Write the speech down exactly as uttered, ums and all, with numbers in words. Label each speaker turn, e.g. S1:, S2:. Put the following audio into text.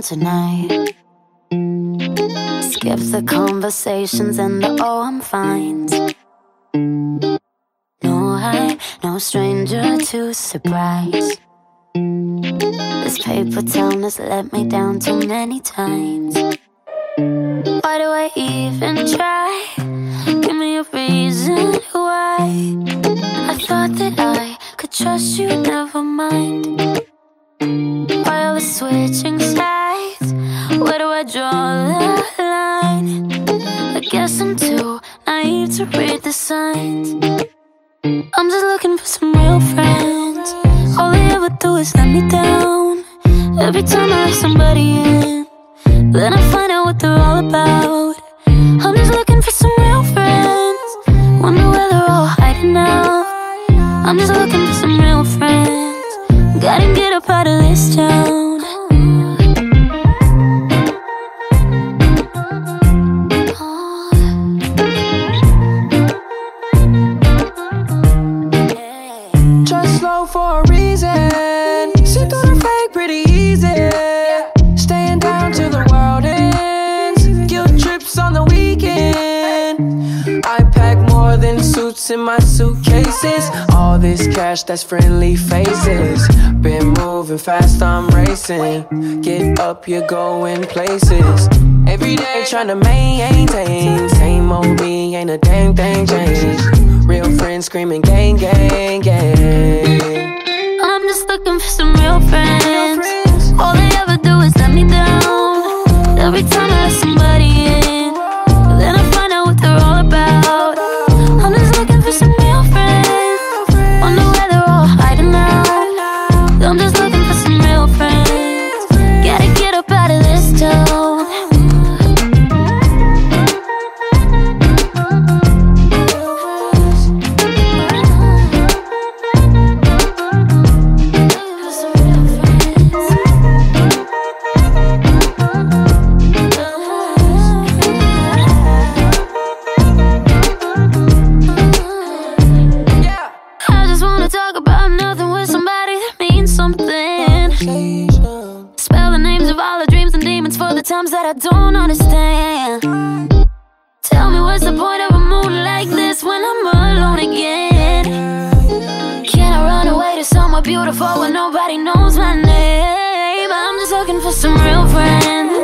S1: tonight. Skip the conversations and the oh I'm fine. No, I'm no stranger to surprise. This paper town has let me down too many times. Why do I even try? Give me a reason why. I thought that I could trust you, never mind. Why are we switching sides? Where do I draw the line? I guess I'm too naive to read the signs. I'm just looking for some real friends. All they ever do is let me down. Every time I let somebody in, then I find out what they're all about. I'm just looking for some real friends. Wonder where they're all hiding now. I'm just looking for some real friends. Gotta get up out of this town.
S2: Just slow for a reason. See through the fake pretty easy. Staying down till the world ends. Guilt trips on the weekend. I pack more than suits in my suitcases. All this cash, that's friendly faces. Been moving fast, I'm racing. Get up, you're going places. Every day trying to maintain. Same old me, ain't a damn thing changed. Real friends screaming gang, gang, gang.
S1: I'm just looking for some real friends. All they ever do is let me down. Every time I let somebody in, then I find out what they're all about. I'm just looking for some real friends. Wonder where they're all hiding out. I'm just looking for some real friends. Gotta get up out of this town. Talk about nothing with somebody that means something. Spell the names of all the dreams and demons for the times that I don't understand. Tell me what's the point of a mood like this when I'm alone again? Can I run away to somewhere beautiful where nobody knows my name? I'm just looking for some real friends.